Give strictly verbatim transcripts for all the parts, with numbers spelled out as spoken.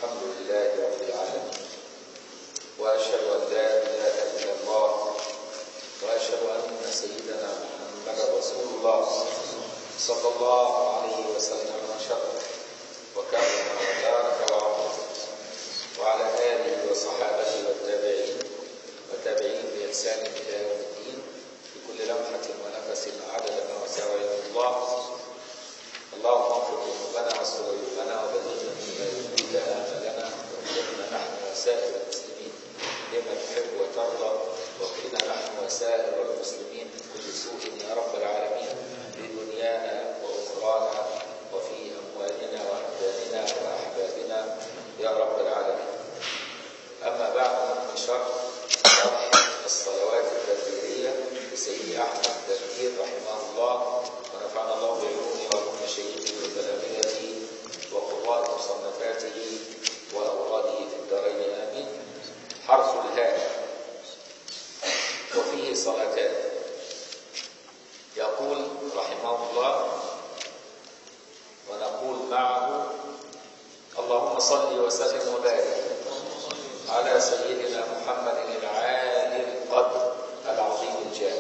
الحمد لله رب العالمين، وأشهد أن لا إله إلا الله، وأشهد أن سيدنا محمدا رسول الله صلى الله عليه وسلم وشرف وكرم وبارك وعظم، وعلى آله وصحابته والتابعين وتابعين بإحسان إلى يوم الدين بكل لمحة ونفس عدد ما وسع علم الله. اللهم اغفر ذنوبنا واستر عيوبنا وبلغنا بما يرضيك آمالنا وارزقنا نحن وسائر المسلمين لما تحب وترضى، وقنا نحن وسائر المسلمين من كل سوء يا رب العالمين في دنيانا وأخرانا وفي أموالنا وأبداننا وأحبابنا يا رب العالمين. أما بعد، من شرح الصلوات التكبيرية لسيدي أحمد التكبير رحمه الله، ونفعنا الله بعلومه وعلوم شيخه وتلامذته وقراء مصنفاته وأوراده في الدارين آمين. حرف الهاء وفيه صلاتان. يقول رحمه الله ونقول معه: اللهم صل وسلم وبارك على سيدنا محمد العالي القدر العظيم الجاه.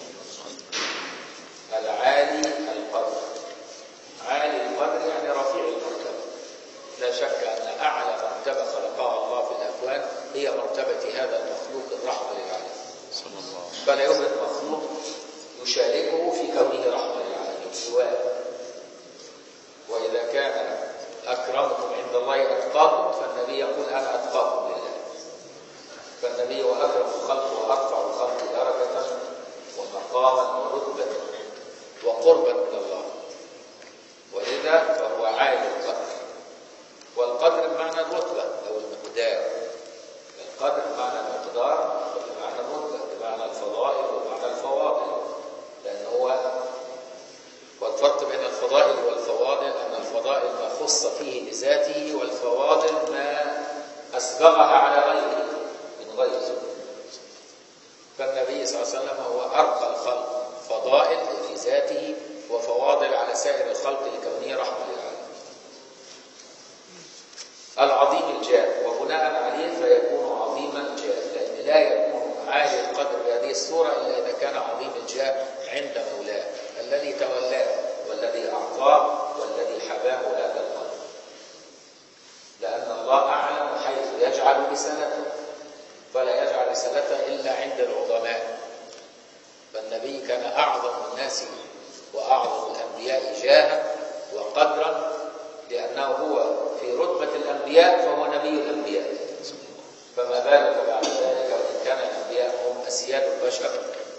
العالي القدر، عالي القدر يعني رفيع المرتبة. لا شك أن أعلى مرتبة خلقها الله في الأكوان هي مرتبة هذا المخلوق الرحمة للعالمين، فلا يوجد مخلوق يشاركه في كونه رحمة للعالمين سواه. وإذا كان أكرمكم عند الله أتقاكم، فالنبي يقول أنا أتقاكم لله. فالنبي هو أكرم الخلق وأرفع الخلق درجة ومقاما ورتبة وقربا من الله، ولذا فهو عالي القدر. والقدر بمعنى الرتبة أو المقدار. القدر بمعنى المقدار وبمعنى الرتبة، بمعنى الفضائل وبمعنى الفواضل، لأن هو والفرق بين الفضائل والفواضل أن الفضائل ما خص فيه بذاته، والفواضل ما أسبغها على غيره من غيره. فالنبي صلى الله عليه وسلم هو أرقى الخلق، فضائل في ذاته وفواضل على سائر الخلق لكونه رحمة للعالمين. العظيم الجاه، وبناء عليه فيكون عظيم الجاه، لأن لا يكون عالي القدر بهذه الصورة إلا إذا كان عظيم الجاه عند مولاه الذي تولاه والذي أعطاه والذي حباه هذا القدر، لأن الله أعلم حيث يجعل رسالته، فلا يجعل رسالته إلا عند العظماء. فالنبي كان أعظم الناس وأعظم الأنبياء جاها وقدرا، لأنه هو في رتبة الأنبياء فهو نبي الأنبياء، فما بالك بعد ذلك وإن كان الأنبياء هم أسياد البشر،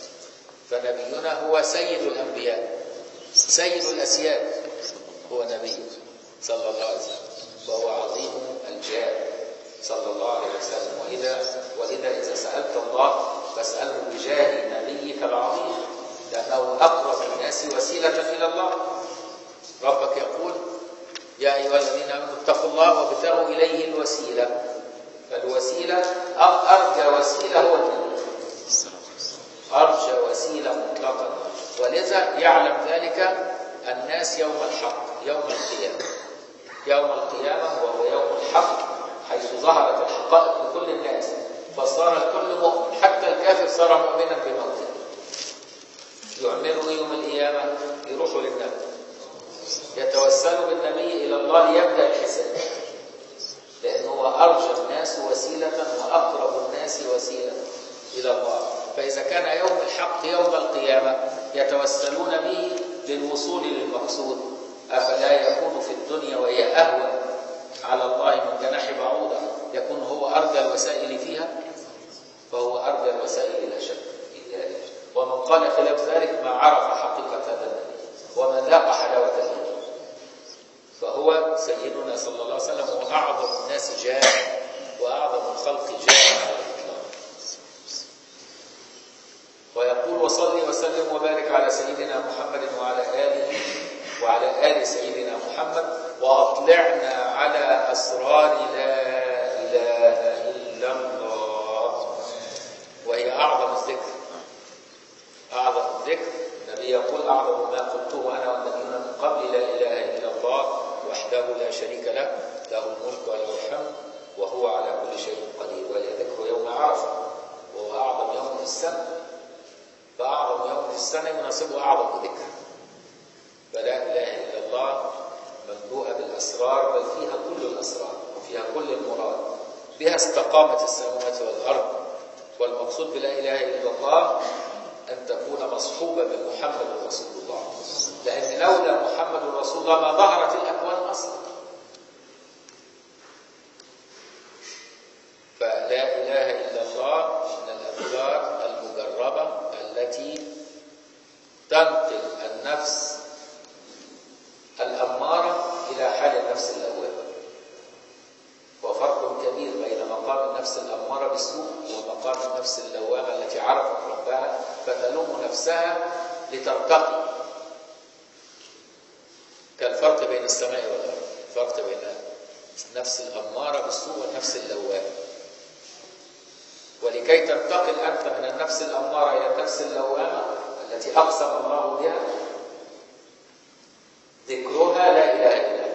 فنبينا هو سيد الأنبياء سيد الأسياد، هو نبي صلى الله عليه وسلم، فهو عظيم الجاه صلى الله عليه وسلم. وإذا وإذا إذا سألت الله فاسأله بجاه نبيك العظيم، لأنه أقرب الناس وسيلة إلى الله. ربك يقول: يا أيها الذين آمنوا اتقوا الله وابتغوا إليه الوسيلة. فالوسيلة أرجى وسيلة هو النبي، أرجى وسيلة مطلقا، ولذا يعلم ذلك الناس يوم الحق، يوم القيامة. يوم القيامة وهو يوم الحق، حيث ظهرت الحقائق لكل الناس، فصار الكل مؤمن، حتى الكافر صار مؤمنا بموته. يعملوا يوم القيامة، يروحوا للنبي، يتوسلوا بالنبي إلى الله ليبدأ الحساب، لأنه هو أرجى الناس وسيلة وأقرب الناس وسيلة إلى الله. فإذا كان يوم الحق يوم القيامة يتوسلون به للوصول للمقصود، أفلا يكون في الدنيا وهي أهون على الله من جناح بعوضة يكون هو أرجى الوسائل فيها؟ فهو أرجى الوسائل لا شك في ذلك. ومن قال خلاف ذلك ما عرف حقيقة هذا النبي وما ذاق حلاوة الإيمان. فهو سيدنا صلى الله عليه وسلم هو أعظم الناس جاه وأعظم الخلق جاه على الإطلاق. ويقول: وصلي وسلم وبارك على سيدنا محمد وعلى آله وعلى آل سيدنا محمد، وأطلعنا على أسرار لا إله إلا الله، وهي أعظم الذكر. أعظم الذكر، النبي يقول: أعظم ما قلته أنا والنبيون من قبل لا إله إلا الله وحده لا شريك له، له الملك وله الحمد يناسبه أعظم ذكر. فلا إله إلا الله مملوءة بالأسرار، بل فيها كل الأسرار وفيها كل المراد، بها استقامت السماوات والأرض. والمقصود بلا إله إلا الله أن تكون مصحوبة بمحمد رسول الله، لأن لولا محمد رسول الله ما ظهرت الأكوان أصلا. فلا إله إلا الله من الأذكار المجربة التي تنقل النفس الأمارة إلى حال النفس اللوامة. وفرق كبير بين مقام النفس الأمارة بالسوء ومقام النفس اللوامة التي عرفت ربها فتلوم نفسها لترتقي. كالفرق بين السماء والأرض، الفرق بين النفس الأمارة بالسوء والنفس اللوامة. ولكي تنتقل أنت من النفس الأمارة إلى النفس اللوامة التي أقسم الله بها، ذكرها لا إله إلا الله.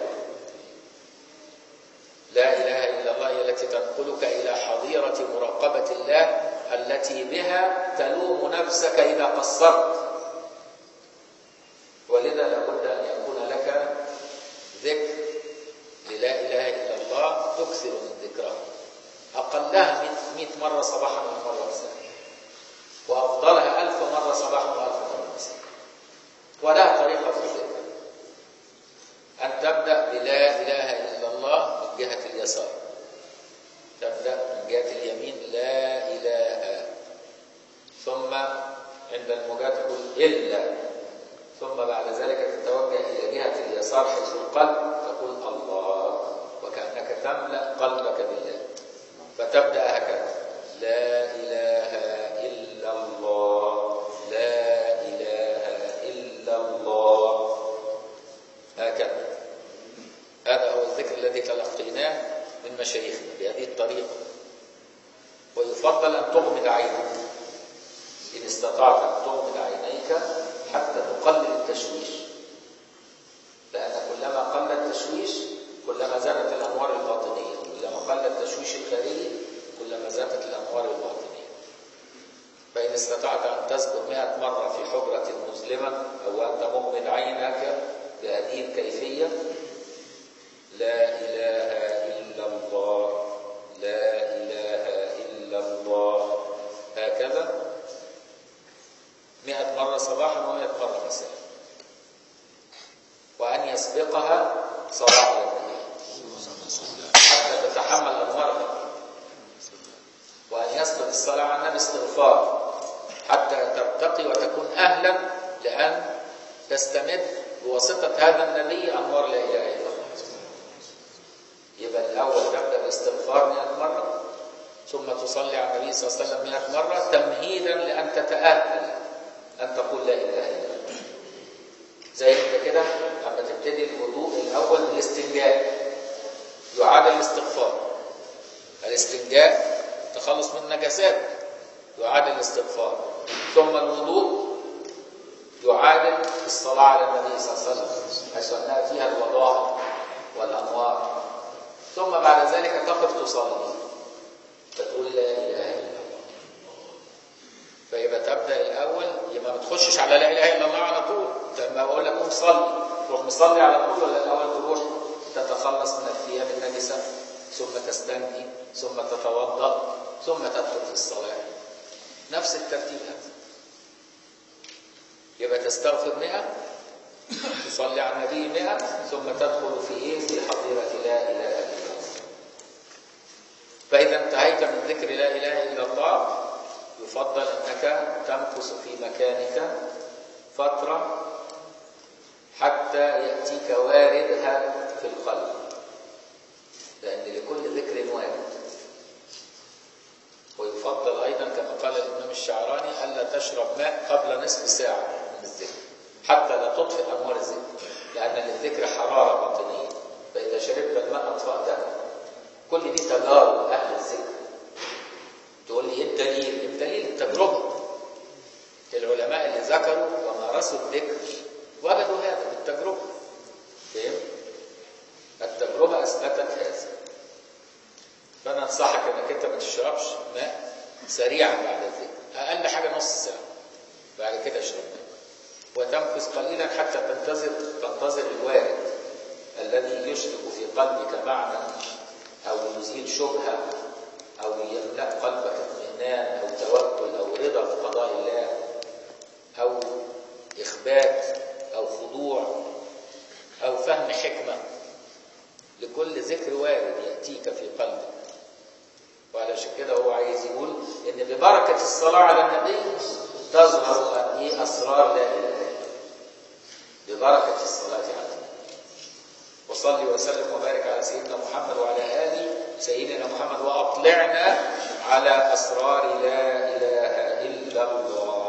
لا إله إلا الله هي التي تنقلك إلى حظيرة مراقبة الله التي بها تلوم نفسك إذا قصرت. ولذا لابد أن يكون لك ذكر للا إله إلا الله تكثر من ذكرها، أقلها مئة مرة صباحا ومرة مساء، وأفضلها ألف مرة صباحا وألف مرة مساء. ولا طريقة في الذكر أن تبدأ بلا إله إلا الله من جهة اليسار، تبدأ من جهة اليمين لا إله، ثم عند المجاة تقول إلا، ثم بعد ذلك تتوجه إلى جهة اليسار حيث القلب تقول الله، وكأنك تملأ قلبك بالله. فتبدأ هكذا لا إله إلا الله، لا إله إلا الله، هكذا. هذا هو الذكر الذي تلقيناه من مشايخنا بهذه الطريقة. ويفضل أن تغمض عينك إن استطعت أن تغمض عينيك حتى تقلل التشويش، لأن كلما قل التشويش كلما زادت الأنوار الباطنية، كلما قل التشويش الخارجي كلما زادت الأنوار الباطنية. فإن استطعت أن تذكر مئة مرة في حجرة مظلمة أو أنت مغمض عينك بهذه الكيفية لا إله إلا الله، لا إله إلا الله، هكذا مئة مرة صباحا ومئة مرة مساء، وأن يسبقها صلاة على النبي حتى تتحمل أنوارها، وأن يسبق الصلاة على النبي استغفار حتى ترتقي وتكون أهلا لأن تستمد بواسطة هذا النبي أنوار لا إله إلا الله. يبقى الأول تبدأ بالاستغفار مئة مرة، ثم تصلي على النبي صلى الله عليه وسلم مئة مرة تمهيدا لأن تتأهل أن تقول لا إله إلا الله. زي أنت كده لما تبتدي الوضوء الأول بالاستنجاء يعادل الاستغفار. الاستنجاء تخلص من النجاسات يعادل الاستغفار، ثم الوضوء يعادل الصلاة على النبي صلى الله عليه وسلم حيث أنها فيها الوضاء والأنوار، ثم بعد ذلك تقف تصلي فتقول لا إله إلا الله. فيبقى تبدأ الأول، يبقى ما تخشش على لا إله إلا الله على طول. لما أقول لك قوم صلي تروح مصلي على طول، ولا الأول تروح تتخلص من الثياب النجسة ثم تستنجي ثم تتوضأ ثم تدخل في الصلاة؟ نفس الترتيب هذا. يبقى تستغفر مئة، تصلي على النبي مئة، ثم تدخل في ايه؟ في حظيرة لا إله إلا الله. فإذا انتهيت من ذكر لا إله إلا الله يفضل أنك تمكث في مكانك فترة حتى يأتيك واردها في القلب، لأن لكل ذكر وارد. ويفضل أيضا كما قال الإمام الشعراني ألا تشرب ماء قبل نصف ساعة من الذكر حتى لا تطفئ أنوار الذكر، لأن للذكر حرارة باطنية، فإذا شربت الماء أطفأتها. كل دي تجارب أهل الذكر. تقول لي إيه الدليل؟ الدليل التجربة. العلماء اللي ذكروا ومارسوا الذكر وجدوا هذا بالتجربة. فهم؟ التجربة أثبتت هذا. فأنا أنصحك أنك أنت ما تشربش ماء سريعا بعد الذكر، أقل حاجة نص ساعة، بعد كده اشرب ماء. وتمكث قليلا حتى تنتظر تنتظر الوارد الذي يشرك في قلبك معنى أو يزيل شبهة أو يملأ قلبك اطمئنان أو توكل أو رضا بقضاء الله أو إخبات أو خضوع أو فهم حكمة لكل ذكر وارد يأتيك في قلبك. وعلشان كده هو عايز يقول إن ببركة الصلاة على النبي تظهر أن أسرار لا إله إلا الله، ببركة الصلاة على النبي. وصلي وسلم وبارك على سيدنا محمد وعلى آله سيدنا محمد، وأطلعنا على أسرار لا إله إلا الله.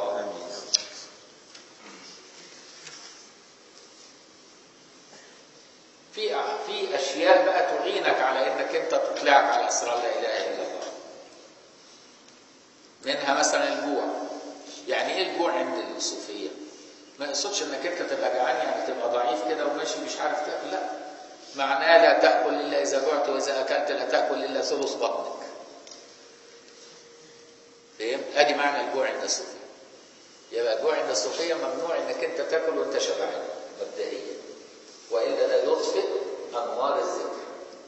في في أشياء بقى تعينك على إنك أنت تطلعك على أسرار لا إله إلا الله. منها مثلا الجوع. يعني إيه الجوع عند الصوفية؟ ما يقصدش إنك أنت تبقى جعان يعني تبقى ضعيف كده وماشي مش عارف تاكل، لا. معناه لا تأكل إلا إذا جعت، وإذا أكلت لا تأكل إلا ثلث بطنك. فهمت؟ أدي معنى الجوع عند الصوفية. يبقى الجوع عند الصوفية ممنوع إنك أنت تاكل وأنت شبعان مبدئيا، وإلا لا يطفئ أنوار الذكر.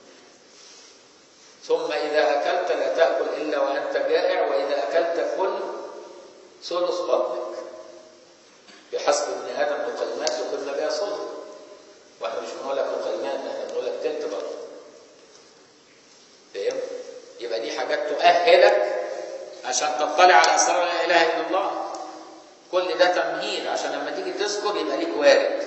ثم إذا أكلت لا تأكل إلا وأنت جائع، وإذا أكلت كل ثلث بطنك، بحسب ابن آدم لقيمات يقلنا بها صلح. واحنا مش بنقول لك لقيمات، احنا بنقول لك تلت بطن. فهمت؟ يبقى دي حاجات تؤهلك عشان تطلع على أسرار لا إله إلا الله. كل ده تمهيد عشان لما تيجي تذكر يبقى ليك وارد.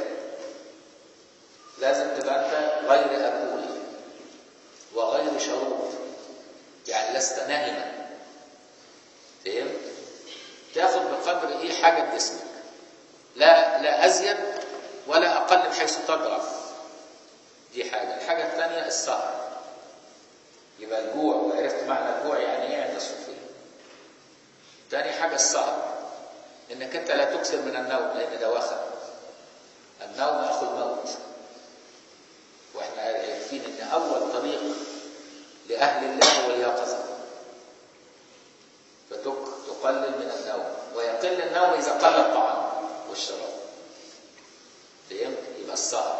لازم تبقى أنت غير أكول وغير شروب، يعني لست نائما. فهمت؟ تاخد بقدر إيه حاجة جسمك، لا لا أزيد ولا أقل بحيث تضعف. دي حاجة. الحاجة الثانية السهر. يبقى الجوع، وعرفت معنى الجوع يعني إيه عند الصوفية. ثاني حاجة السهر، إنك أنت لا تكثر من النوم، لأن ده وخم. النوم أخو الموت. واحنا عارفين ان اول طريق لاهل الله هو اليقظه، فتقلل من النوم، ويقل النوم اذا قل الطعام والشراب. فهمت؟ يبقى السهر.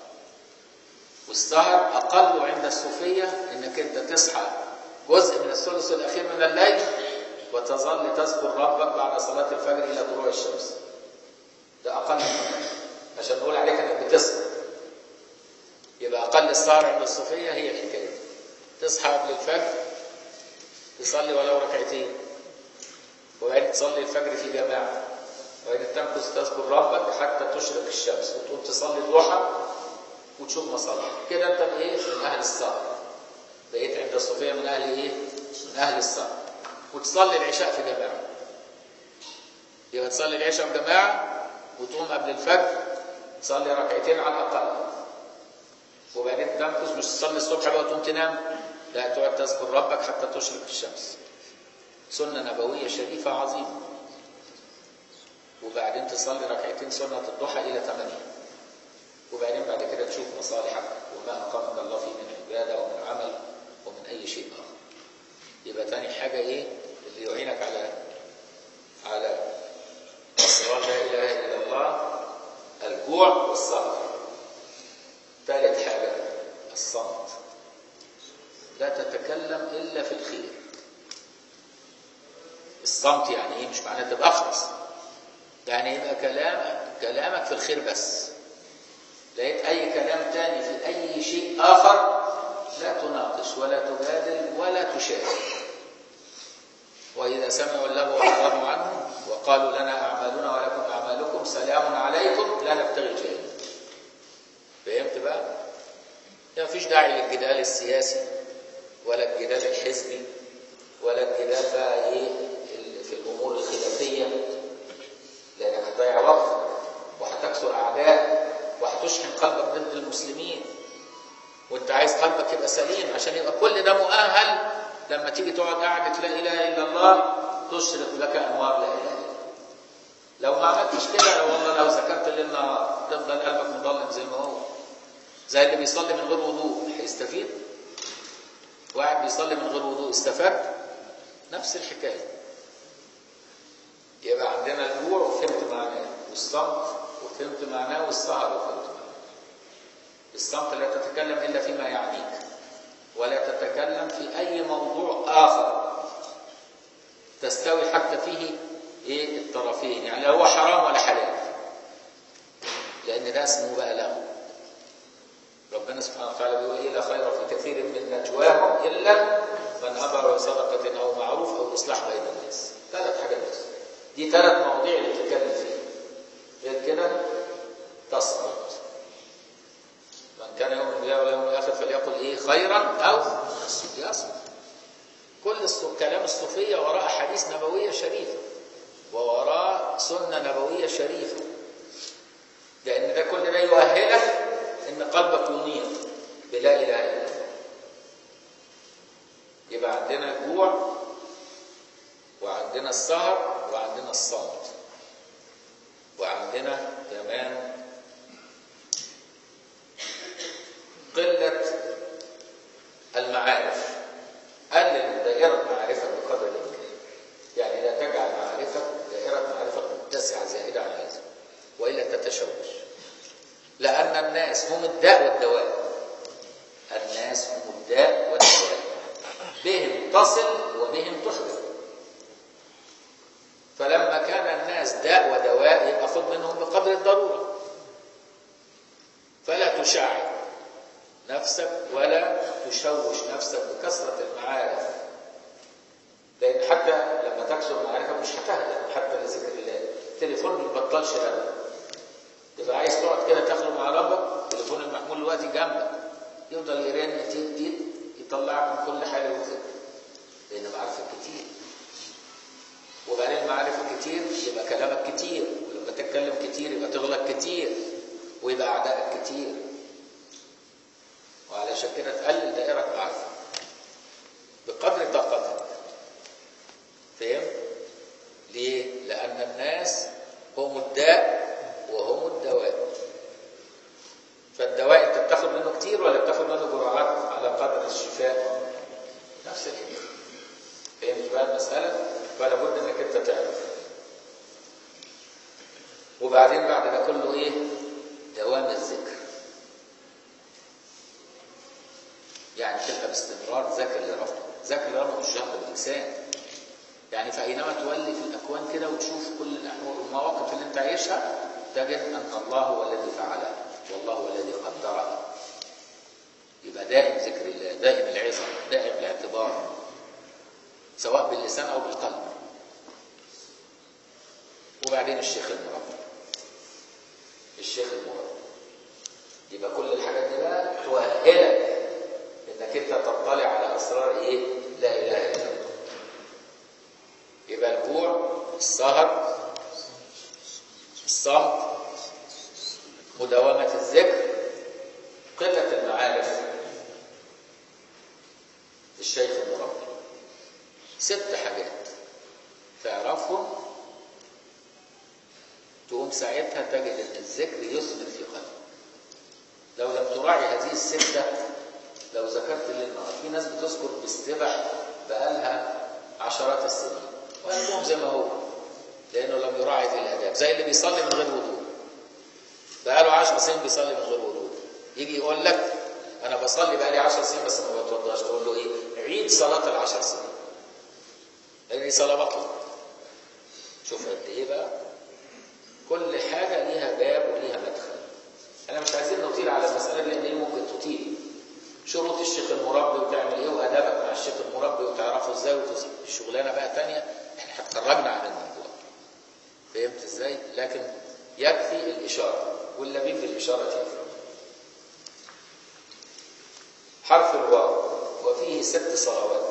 والسهر اقل عند الصوفيه انك انت تصحى جزء من الثلث الاخير من الليل وتظل تذكر ربك بعد صلاه الفجر الى طلوع الشمس. ده اقل منه عشان نقول عليك انك بتسهر. يبقى أقل السهر عند الصوفية هي الحكاية. تصحى قبل الفجر تصلي ولو ركعتين، وبعدين تصلي الفجر في جماعة، وبعدين تمكث تذكر ربك حتى تشرق الشمس، وتقوم تصلي الضحى وتشوف مصالح. كده أنت من إيه؟ من أهل السهر. بقيت عند الصوفية من أهل إيه؟ من أهل السهر. وتصلي العشاء في جماعة. يبقى تصلي العشاء في جماعة وتقوم قبل الفجر تصلي ركعتين على الأقل، وبعدين تمكث. مش تصلي الصبح بقى وتقوم تنام، لا، تقعد تذكر ربك حتى تشرق الشمس. سنة نبوية شريفة عظيمة. وبعدين تصلي ركعتين سنة الضحى إلى ثمانية، وبعدين بعد كده تشوف مصالحك وما أقامك الله فيه من عبادة ومن عمل ومن أي شيء آخر. يبقى تاني حاجة إيه اللي يعينك على على أسرار لا إله إلا الله؟ الجوع والسهر. ثالث حاجة الصمت. لا تتكلم إلا في الخير. الصمت يعني إيه؟ مش معناه تبقى أخرس، يعني يبقى كلامك كلامك في الخير بس. لقيت أي كلام تاني في أي شيء آخر لا تناقش ولا تجادل ولا تشارك. وإذا سمعوا اللغو وأعرضوا عنه وقالوا لنا أعمالنا ولكم أعمالكم سلام عليكم لا نبتغي الجاهلين. فهمت بقى؟ ما فيش داعي للجدال السياسي ولا الجدال الحزبي ولا الجدال بقى ايه في الامور الخلافيه، لانك هتضيع وقتك وهتكسر اعداء وهتشحن قلبك ضد المسلمين، وانت عايز قلبك يبقى سليم عشان يبقى كل ده مؤهل لما تيجي تقعد قاعده لا اله الا الله تشرق لك انوار لا اله الا الله. لو ما عملتش كده والله لو ذكرت ليل نهار تفضل قلبك مضلم زي ما هو. زي اللي بيصلي من غير وضوء هيستفيد؟ واحد بيصلي من غير وضوء استفاد؟ نفس الحكايه. يبقى عندنا الجوع وفهمت معناه، والصمت وفهمت معناه، والسهر وفهمت معناه. الصمت لا تتكلم إلا فيما يعنيك، ولا تتكلم في أي موضوع آخر تستوي حتى فيه إيه الطرفين، يعني لا هو حرام ولا حلال، لأن ده اسمه بقى لغو. ربنا سبحانه وتعالى بيقول إيه: لا خير في كثير من نجواهم إلا من أمر بصدقة أو معروف أو إصلاح بين الناس. ثلاث حاجات بس، دي ثلاث مواضيع اللي بتتكلم فيها، غير كده تصمت. من كان يؤمن بالله واليوم الآخر فليقل إيه خيرا أو يصمت. كل كلام الصوفية وراء حديث نبوية شريفة ووراء سنة نبوية شريفة، لأن ده كل ده يؤهلك إن قلبك ينير بلا إله إلا الله. يبقى عندنا الجوع وعندنا السهر وعندنا الصمت وعندنا كمان قلة المعارف. قلل دائرة معرفة بقدر الإمكان، يعني لا تجعل معرفة دائرة معرفة متسعة زائدة عن هذا، وإلا تتشوش. لأن الناس هم الداء والدواء، الناس هم الداء والدواء، بهم تصل وبهم تحبط. فلما كان الناس داء ودواء يبقى خذ منهم بقدر الضرورة، فلا تشعر نفسك ولا تشوش نفسك بكثرة المعارف، لأن حتى لما تكثر معارفك مش هتهدى حتى لذكر الله. التليفون ما بيبطلش رن، تبقى عايز تقعد كده تاخده مع ربك، التليفون المحمول دلوقتي جنبك يفضل يرن تيت تيت يطلعك من كل حاجة وذكر، لأن معارفك كتير. وبعدين معارفك كتير يبقى كلامك كتير، ولما تتكلم كتير يبقى تغلط كتير، ويبقى أعدائك كتير. وعلشان كده تقلل دائرة معرفة بقدر طاقتك. فهم؟ ليه؟ لأن الناس هم الداء وهم الدواء. فالدواء انت بتاخد منه كتير ولا بتاخد منه جرعات على قدر الشفاء؟ نفس الكلام. فهمت بقى المسألة؟ فلا بد انك انت تعرف. وبعدين بعد ده كله ايه؟ دوام الذكر. يعني تبقى باستمرار ذاكر لربك. ذاكر لربك مش جهل باللسان. يعني فأينما تولي في الأكوان كده وتشوف كل الأحوال والمواقف اللي انت عايشها تجد أن الله هو الذي فعلها والله هو الذي قدرها. يبقى دائم ذكر الله، دائم العظة، دائم الاعتبار، سواء باللسان أو بالقلب. وبعدين الشيخ المربي، الشيخ المربي يبقى كل الحاجات دي بقى تؤهلك انك انت تطلع على اسرار ايه؟ لا اله الا الله. يبقى الجوع، السهر، الصمت، مداومة الذكر، قلة المعارف، الشيخ المربي. ست حاجات تعرفهم تقوم ساعتها تجد ان الذكر يثمر في قلبك. لو لم تراعي هذه الستة، لو ذكرت للنهار، في ناس بتذكر باستبح بقالها عشرات السنين وقلبهم زي ما هو، لانه لم يراعي هذه الاداب. زي اللي بيصلي من غير وضوء بقاله عشر سنين بيصلي من غير وضوء، يجي يقول لك انا بصلي بقالي عشر سنين بس ما بتوضاش، تقول له ايه؟ عيد صلاه العشر سنين، لان دي صلاه بطلة. شوف قد ايه بقى، كل حاجه ليها باب وليها مدخل. انا مش عايزين نطيل على المساله دي لان هي ممكن تطيل. شروط الشيخ المربي وتعمل ايه، وادابك مع الشيخ المربي وتعرفه ازاي، والشغلانه بقى ثانيه احنا هتخرجنا عن الموضوع. فهمت ازاي؟ لكن يكفي الاشاره، واللبيب بالاشاره يكفي. حرف الواو وفيه ست صلوات.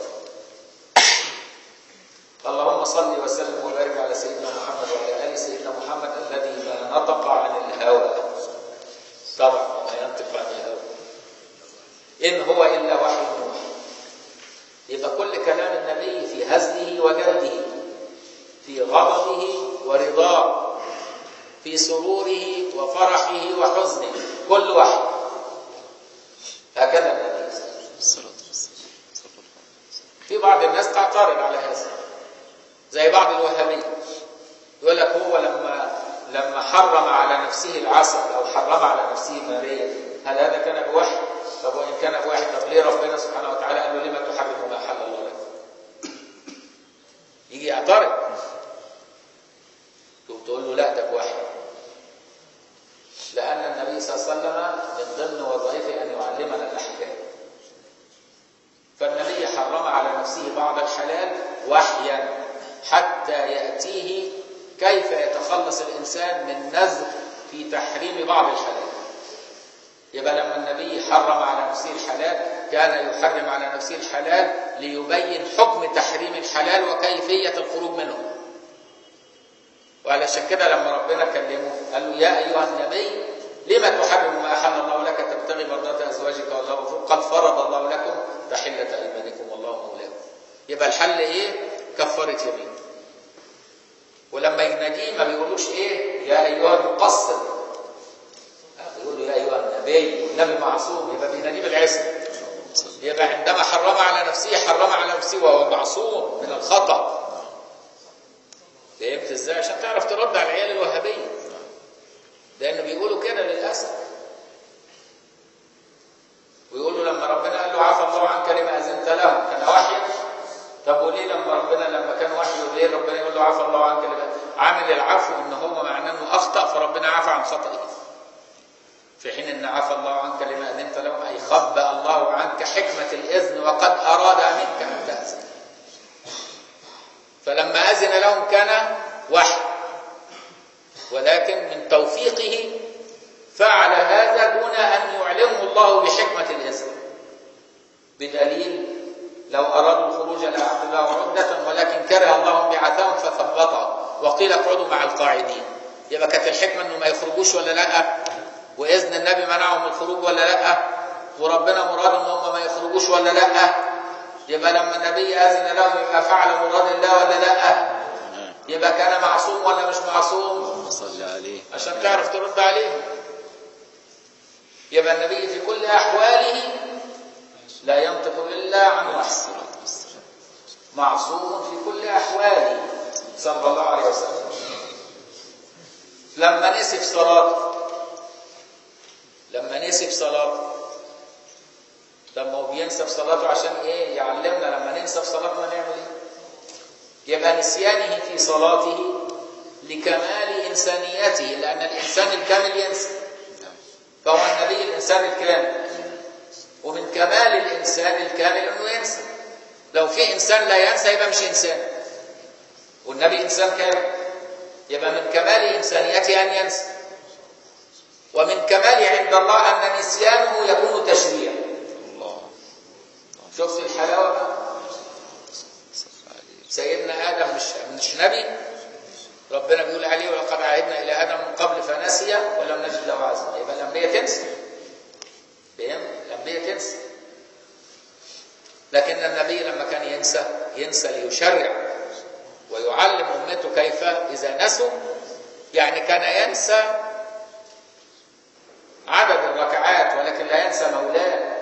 اللهم صل وسلم وبارك على سيدنا محمد وعلى ال سيدنا محمد الذي ما نطق عن الهوى، طبعا ما ينطق عن الهوى، إن هو إلا وحي يوحى. يبقى كل كلام النبي في هزله وجهده، في غضبه ورضاه، في سروره وفرحه وحزنه، كل وحي. هكذا النبي صلى الله عليه وسلم. في بعض الناس تعترض على هذا، زي بعض الوهابية يقول لك هو لما لما حرم على نفسه العسل أو حرم على نفسه ماريا، هل هذا كان بوحي؟ طب وإن كان بوحي، طب ليه ربنا سبحانه وتعالى قال له لما تحرم ما أحل الله لك؟ يجي يعترض تقول له لا ده بوحي، لأن النبي صلى الله عليه وسلم من ضمن وظائفه أن يعلمنا الأحكام. فالنبي حرم على نفسه بعض الحلال وحيا حتى يأتيه كيف يتخلص الإنسان من نزغ في تحريم بعض الحلال. يبقى لما النبي حرم على نفسه الحلال كان يحرم على نفسه الحلال ليبين حكم تحريم الحلال وكيفية الخروج منه. وعلشان كده لما ربنا كلمه قال له يا أيها النبي لما تحرم ما أحل الله لك تبتغي مرضات أزواجك والله غفور قد فرض الله لكم تحلة أيمانكم والله مولاكم. يبقى الحل إيه؟ كفارة يمين. ولما يناديه ما بيقولوش إيه يا أيها المقصر، بيقولوا يا أيها النبي، النبي معصوم يبقى بيناديه بالعصمة. يبقى عندما حرم على نفسه حرم على نفسه وهو معصوم من الخطأ. فهمت ازاي؟ عشان تعرف ترد على العيال الوهابيه، لان بيقولوا كده للاسف. ويقولوا لما ربنا قال له عفى الله عنك لما اذنت لهم كان وحي. طب وليه لما ربنا لما كان وحي وليه ربنا يقول له عفى الله عنك لما عامل العفو ان هو معناه انه اخطا فربنا عفى عن خطئه، في حين ان عفى الله عنك لما اذنت لهم اي خبأ الله عنك حكمه الاذن وقد اراد منك ان تاذن. فلما أذن لهم كان وحي، ولكن من توفيقه فعل هذا دون أن يعلمه الله بحكمة الإذن، بدليل لو أرادوا الخروج لأعد الله عدة ولكن كره الله بعثهم فثبطهم وقيل اقعدوا مع القاعدين. يبقى كانت الحكمة أنه ما يخرجوش ولا لأ؟ وإذن النبي منعهم الخروج ولا لأ؟ وربنا مراد أن هم ما يخرجوش ولا لأ؟ يبقى لما النبي أذن لهم يبقى فعل مراد الله ولا لا؟ يبقى كان معصوم ولا مش معصوم؟ صلى عليه عشان تعرف ترد عليه. يبقى النبي في كل أحواله لا ينطق إلا عن وحي، معصوم في كل أحواله صلى الله عليه وسلم. لما نسف صلاته لما نسف صلاته لما هو بينسى في صلاته عشان ايه؟ يعلمنا لما ننسى في صلاتنا نعمل ايه؟ يبقى نسيانه في صلاته لكمال انسانيته، لان الانسان الكامل ينسى، فهو النبي الانسان الكامل، ومن كمال الانسان الكامل انه ينسى. لو في انسان لا ينسى يبقى مش انسان، والنبي انسان كامل، يبقى من كمال انسانيته ان ينسى. ومن كمال عند الله ان نسيانه يكون تشريع. شفت الحلاوة بقى؟ سيدنا آدم مش مش نبي؟ ربنا بيقول عليه ولقد عهدنا إلى آدم من قبل فنسي ولم نجد له عزما. يبقى الأنبياء تنسى. فاهم؟ الأنبياء تنسى. لكن النبي لما كان ينسى ينسى ليشرع ويعلم أمته كيف إذا نسوا. يعني كان ينسى عدد الركعات ولكن لا ينسى مولاه.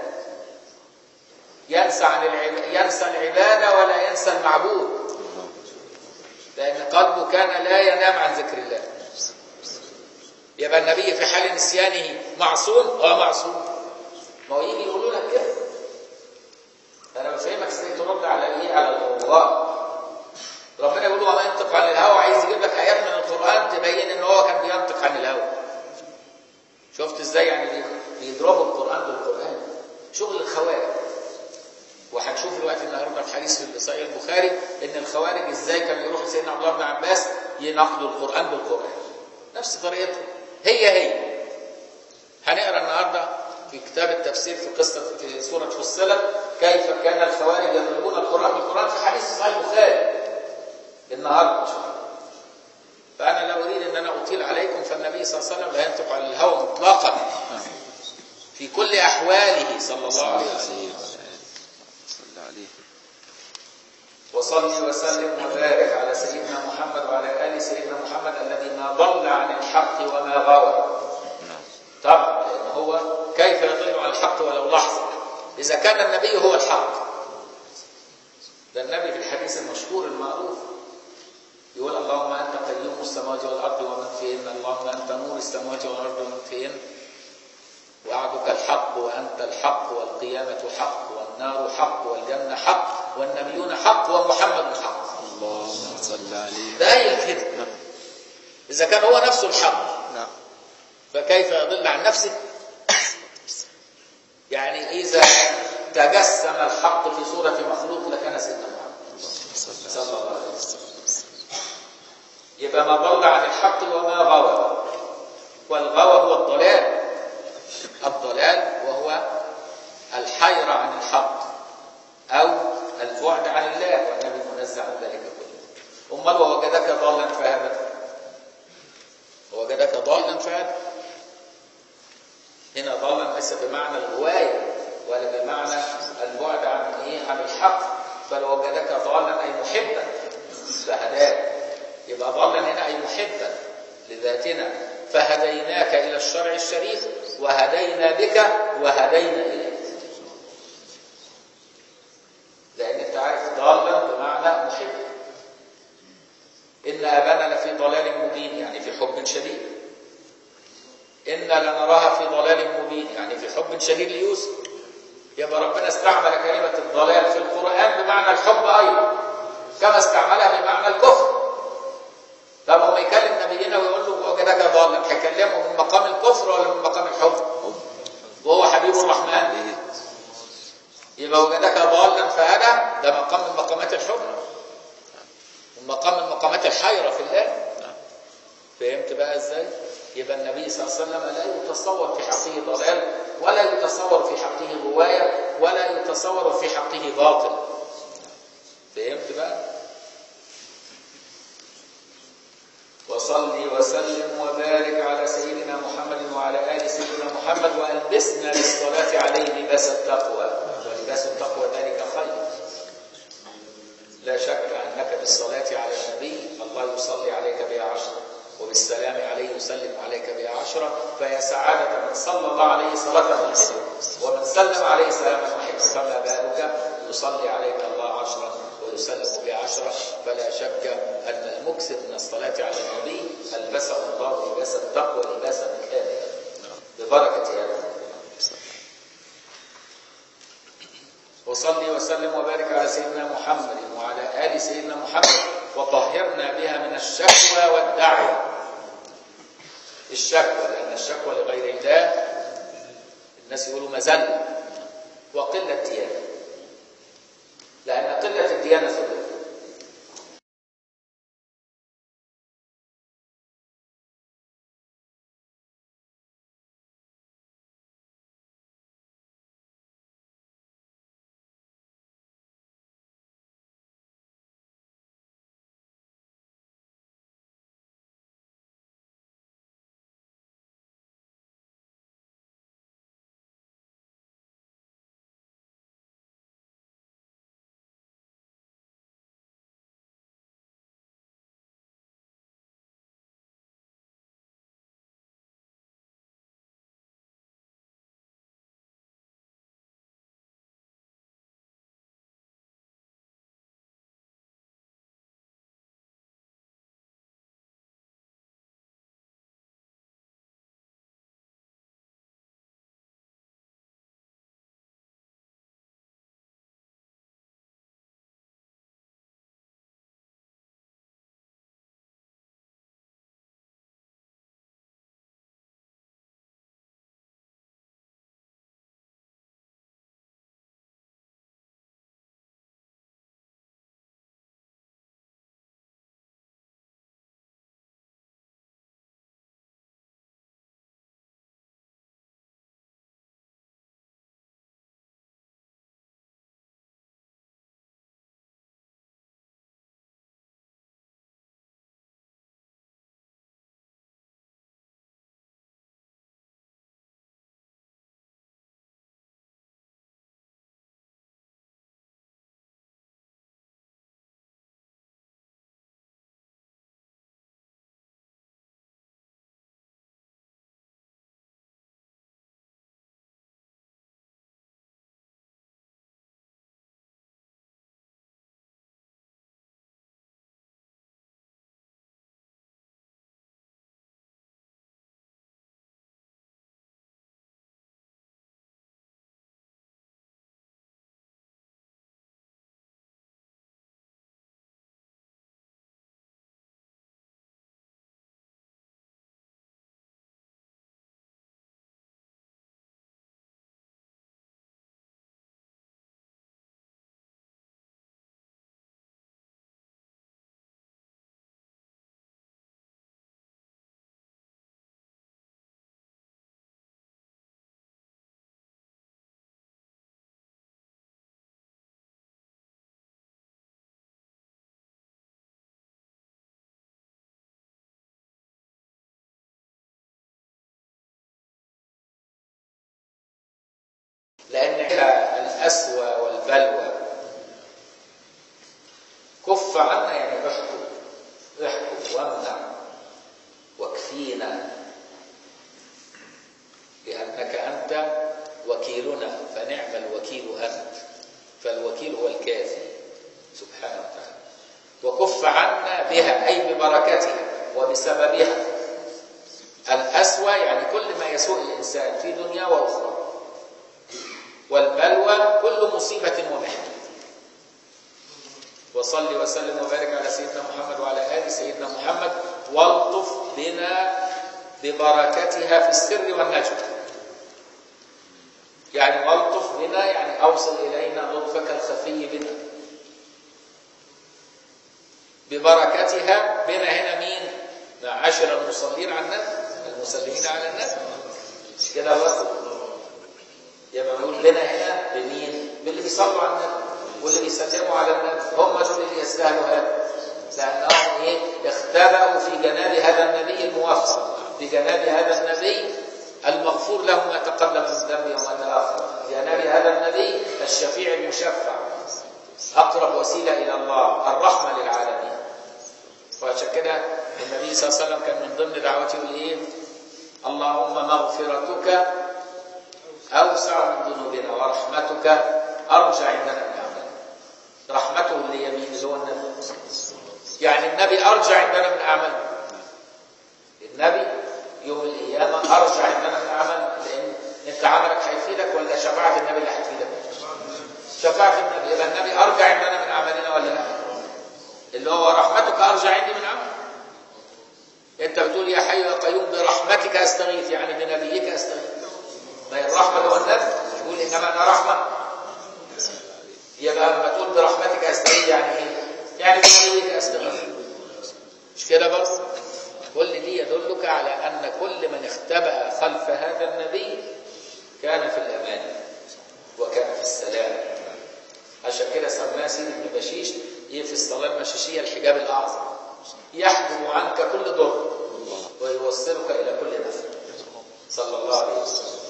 ينسى عن العب... ينسى العبادة ولا ينسى المعبود، لأن قلبه كان لا ينام عن ذكر الله. يبقى النبي في حال نسيانه معصوم؟ اه معصوم. ما هو يجي يقولوا لك كده. أنا بفهمك ازاي ترد على ايه؟ على الغواء. ربنا يقول وما ينطق عن الهوى، عايز يجيب لك آيات من القرآن تبين إن هو كان بينطق عن الهوى. شفت ازاي؟ يعني بيضربوا القرآن بالقرآن، شغل الخوارج. وهنشوف الوقت النهارده في حديث في صحيح البخاري ان الخوارج ازاي كانوا يروحوا لسيدنا عبد الله بن عباس يناقضوا القران بالقران، نفس طريقتهم هي هي. هنقرا النهارده في كتاب التفسير في قصه في سوره فصلت كيف كان الخوارج يضربون القران بالقران في حديث صحيح البخاري النهارده ان شاء الله. فانا لا اريد ان انا اطيل عليكم، فالنبي صلى الله عليه وسلم لا ينطق عن الهوى مطلقا في كل احواله صلى الله عليه وسلم. وصلي وسلم وبارك على سيدنا محمد وعلى آل سيدنا محمد الذي ما ضل عن الحق وما غوى. طبعا لأن هو كيف يضل عن الحق ولو لحظة إذا كان النبي هو الحق. ده النبي في الحديث المشهور المعروف يقول اللهم أنت قيوم السماوات والأرض ومن فيهن، اللهم أنت نور السماوات والأرض ومن فيهن، وعدك الحق وأنت الحق، والقيامة حق، والنار حق، والجنة حق، والنبيون حق، ومحمد حق. اللهم صل عليه. ده هي الكذب. إذا كان هو نفسه الحق نعم. فكيف يضل عن نفسه؟ يعني إذا تجسم الحق في صورة مخلوق لكان سيدنا محمد صلى الله عليه وسلم. يبقى ما ضل عن الحق وما غوى، والغوى هو الضلال، الضلال وهو الحيرة عن الحق أو البعد عن الله، والنبي منزع عن ذلك كله. أمال ووجدك ضالا فهدى، ووجدك ضالا فهدى. هنا ضالا ليس بمعنى الغواية ولا بمعنى البعد عن ايه عن الحق، بل وجدك ضالا اي محبا فهداك. يبقى ضالا هنا اي محبا لذاتنا، فهديناك الى الشرع الشريف، وهدينا بك وهدينا اليك. لان انت عارف ضالا بمعنى محب. ان ابانا لفي ضلال مبين يعني في حب شديد. إنا لنراها في ضلال مبين يعني في حب شديد ليوسف. يبقى ربنا استعمل كلمة الضلال في القرآن بمعنى الحب أيضا، كما استعملها بمعنى الكفر. طب هو يكلم نبينا ويقول له وجدك ضالا، هيكلمه من مقام الكفر ولا من مقام الحب؟ وهو حبيب الرحمن. يبقى وجدك ضالا فهدى، ده مقام من مقامات الحب، من مقام من مقامات الحيرة في الله. فهمت بقى ازاي؟ يبقى النبي صلى الله عليه وسلم لا يتصور في حقه ضلال، ولا يتصور في حقه غواية، ولا يتصور في حقه باطل. فهمت بقى؟ وصلي وسلم وبارك على سيدنا محمد وعلى آل سيدنا محمد، وألبسنا للصلاة عليه لباس التقوى، ولباس التقوى ذلك خير. لا شك أنك بالصلاة على النبي الله يصلي عليك بها عشرة، وبالسلام عليه يسلم عليك بها عشرة، فيا سعادة من صلى الله عليه صلاة واحدة ومن سلم عليه سلاما واحدا، فما بالك يصلي عليك الله عشرة ويسلم بها عشرة. فلا شك أن المكثر من الصلاة على النبي ألبسه الله لباس التقوى لباسا كاملا ببركة هذا. وصلي وسلم وبارك على سيدنا محمد وعلى آل سيدنا محمد، وطهرنا بها من الشكوى والدعوى. الشكوى لأن الشكوى لغير الله الناس يقولوا مذلة وقلة ديانة، لأن قلة الديانة ذل. فإنها الأسوى والبلوى. كف عنا يعني احكم احكم وامنع واكفينا، لأنك أنت وكيلنا فنعم الوكيل أنت، فالوكيل هو الكافي سبحانه وتعالى. وكف عنا بها أي ببركتها وبسببها الأسوأ، يعني كل ما يسوء الإنسان في دنيا وأخرى، والبلوى كل مصيبة ومحنة. وصلي وسلم وبارك على سيدنا محمد وعلى آل سيدنا محمد، والطف بنا ببركتها في السر والنجوى. يعني والطف بنا يعني أوصل إلينا لطفك الخفي بنا ببركتها. بنا هنا مين؟ معاشر المصلين على النبي، المسلمين على النبي، مش كده برضه؟ يبقى بنقول بنا هنا بمين؟ باللي بيصلوا على النبي واللي بيسلموا على النبي، هم دول اللي يستاهلوا هذا، لأنهم إيه؟ اختبأوا في جناب هذا النبي الموفق، في جناب هذا النبي المغفور له ما تقدم من ذنبه وما تأخر، في جناب هذا النبي الشفيع المشفع، أقرب وسيلة إلى الله، الرحمة للعالمين. وعشان كده النبي صلى الله عليه وسلم كان من ضمن دعوته يقول إيه؟ اللهم مغفرتك أوسع من ذنوبنا ورحمتك أرجع عندنا من أعمالنا. رحمته اليمين اللي هو النبي، يعني النبي أرجع عندنا من أعمالنا. النبي يوم القيامة أرجع عندنا من أعمالنا، لأن أنت عملك هيفيدك ولا شفاعة النبي اللي هتفيدك؟ شفاعة النبي، يبقى النبي أرجع عندنا من أعمالنا ولا لا؟ اللي هو رحمتك أرجع عندي من عمل. أنت بتقول يا حي يا قيوم برحمتك أستغيث، يعني بنبيك أستغيث. ما هي الرحمة هو النبي، تقول إنما أنا رحمة. يبقى لما تقول برحمتك أستغيث يعني إيه؟ يعني بنبيك أستغيث، مش كده برضه؟ كل دي يدلك على أن كل من اختبأ خلف هذا النبي كان في الأمان وكان في السلام. عشان كده سماه سيد ابن بشيش ايه في الصلاه المشيشيه الحجاب الاعظم، يحجب عنك كل ضر ويوصلك الى كل نفع، صلى الله عليه وسلم.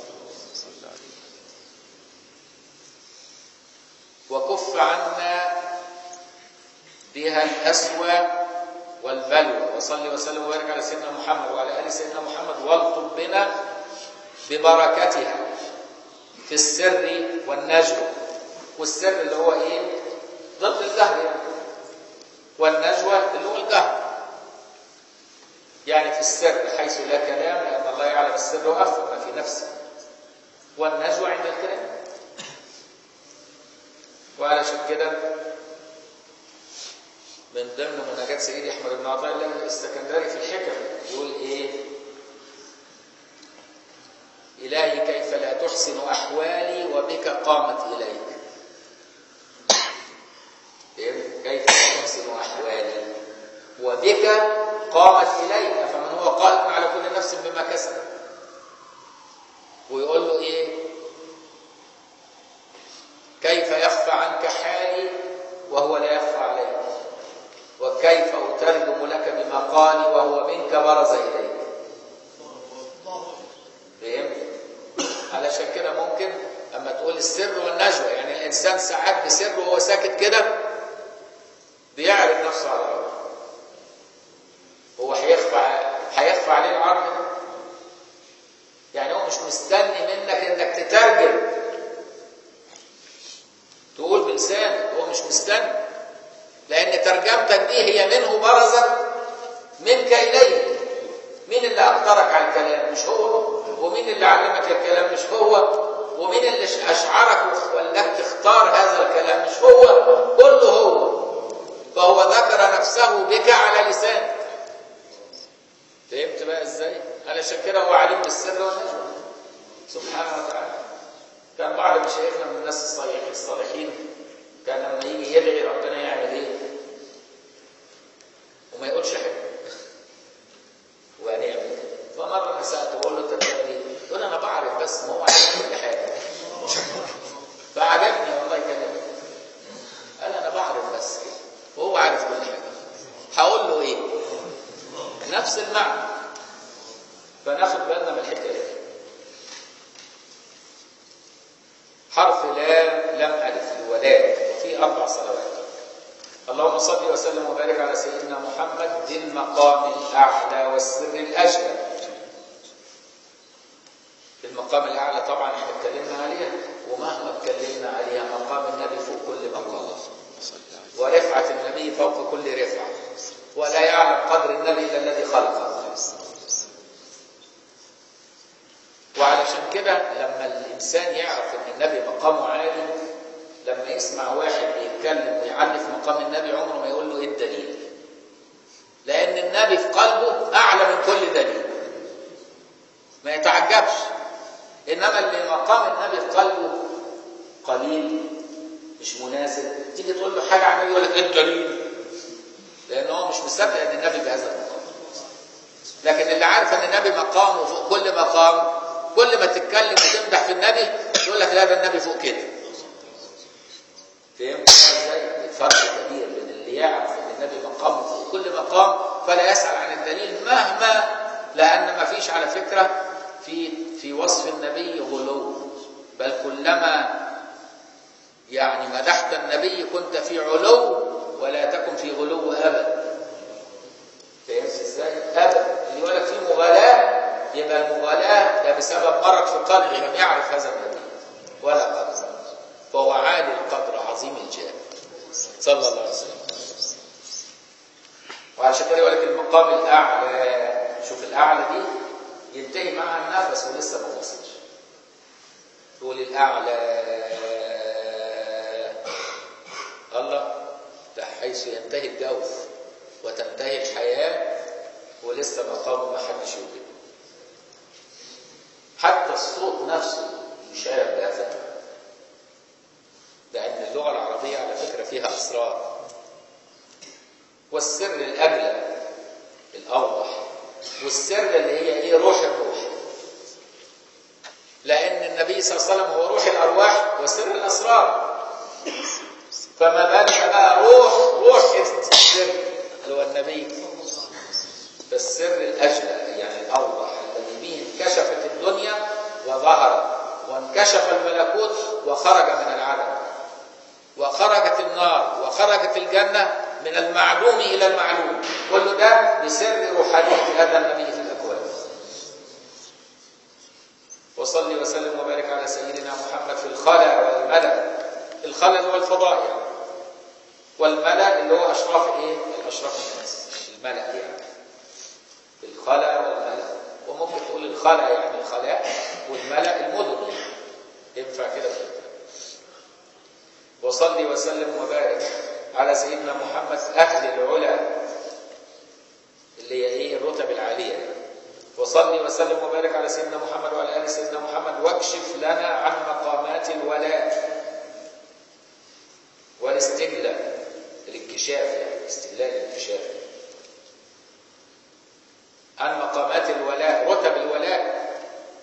وكف عنا بها الاسوى والبلوى. وصلي وسلم وبارك على سيدنا محمد وعلى ال سيدنا محمد، والطف بنا ببركتها في السر والنجوى. والسر اللي هو ايه؟ ضد الجهر يعني، والنجوى اللي هو الجهر. يعني في السر حيث لا كلام، لأن الله يعلم السر وأخفى ما في نفسه، والنجوى عند الكلام. وعلشان كده من ضمن مناجاة سيدي أحمد بن عطاء الله الاسكندري في الحكم يقول إيه؟ إلهي كيف لا تحسن أحوالي وبك قامت إليك. كيف لا تحسن أحوالي وبك قامت إليك، فمن هو قائم على كل نفس بما كسب. ويقول له إيه؟ كيف يخفى عنك حالي وهو لا يخفى عليك، وكيف أترجم لك بمقالي وهو منك برز إليك. فهمت؟ علشان كده ممكن أما تقول السر والنجوى، يعني الإنسان ساعات بسر وهو ساكت كده بيعرض نفسه على الله، هو هيخفى هيخفى عليه العرض ده؟ يعني هو مش مستني منك انك تترجم تقول بلسانك، هو مش مستني، لان ترجمتك دي هي منه برزت منك اليه. مين اللي اقدرك على الكلام؟ مش هو. ومين اللي علمك الكلام؟ مش هو. ومين اللي اشعرك وخلاك تختار هذا الكلام؟ مش هو. كله هو. فهو ذكر نفسه بك على لسانك. فهمت بقى ازاي؟ علشان كده هو عليم بالسر والنجوى سبحانه وتعالى. كان بعض مشايخنا من الناس الصالحين الصالحين كان لما يجي يدعي ربنا يعمل ايه؟ وما يقولش حاجه. وبعدين يعمل كده. فمره انا سالته بقول له انت بتعمل ايه؟ يقول انا بعرف بس، ما هو عارف كل حاجه. فعجبني والله كلامه. قال انا بعرف بس كده وهو عارف كل حاجه. هقول له ايه؟ نفس المعنى. فناخد بالنا من الحكايه. حرف صلواتك. اللهم صل وسلم وبارك على سيدنا محمد ذي المقام الأعلى والسر الأجلى. المقام الأعلى طبعا احنا اتكلمنا عليها، ومهما اتكلمنا عليها مقام النبي فوق كل مقام، ورفعة النبي فوق كل رفعة، ولا يعلم قدر النبي إلا الذي خلقه. وعلشان كده لما الإنسان يعرف أن النبي مقامه عالي، لما يسمع واحد بيتكلم ويعلي في مقام النبي عمره ما يقول له إيه الدليل، لأن النبي في قلبه أعلى من كل دليل، ما يتعجبش. إنما اللي مقام النبي في قلبه قليل مش مناسب، تيجي تقول له حاجة عن النبي يقول لك إيه الدليل، لأنه هو مش مصدق أن النبي بهذا المقام. لكن اللي عارف أن النبي مقامه فوق كل مقام، كل ما تتكلم وتمدح في النبي يقول لك لا ده النبي فوق كده. فهمت ازاي؟ الفرق كبير بين اللي يعرف ان النبي مقامه فوق كل مقام فلا يسأل عن الدليل مهما، لأن ما فيش على فكرة في في وصف النبي غلو، بل كلما يعني مدحت النبي كنت في علو ولا تكن في غلو أبدا. فهمت ازاي؟ أبدا. اللي يقول لك في مغالاة يبقى المغالاة ده بسبب مرض في قلبه لم يعرف هذا النبي ولا قدر، فهو عالي القدر عظيم الجاه صلى الله عليه وسلم. وعشان كده يقول لك المقام الأعلى، شوف الأعلى دي ينتهي معها النفس ولسه ما وصلش. تقول الأعلى الله ده حيث ينتهي الجوف وتنتهي الحياة ولسه مقامه ما حدش يوجده. حتى الصوت نفسه يشعر بهذا، لأن اللغة العربية على فكرة فيها أسرار. والسر الأجلى الأوضح، والسر اللي هي إيه؟ روح الروح، لأن النبي صلى الله عليه وسلم هو روح الأرواح وسر الأسرار، فما بالك بقى روح روح السر اللي هو النبي. فالسر الأجلى يعني الأوضح الذي به انكشفت الدنيا وظهرت، وانكشف الملكوت وخرج من العدم، وخرجت النار وخرجت الجنة من المعلوم إلى المعلوم، كل ده بسر روحانية هذا النبي في الأكوان. وصلي وسلم وبارك على سيدنا محمد في الخلا والملأ. الخلا اللي هو الفضائل، والملأ اللي هو أشراف إيه؟ الأشراف الناس، الملأ يعني الخلا والملأ. وممكن تقول الخلا يعني الخلاء، والملأ المدن، ينفع كده كده. وصلي وسلم وبارك على سيدنا محمد أهل العلا اللي هي إيه؟ الرتب العالية. وصلي وسلم وبارك على سيدنا محمد وعلى آل سيدنا محمد، واكشف لنا عن مقامات الولاء والاستجلاء، الانكشاف يعني استجلاء الانكشاف، عن مقامات الولاء، رتب الولاء.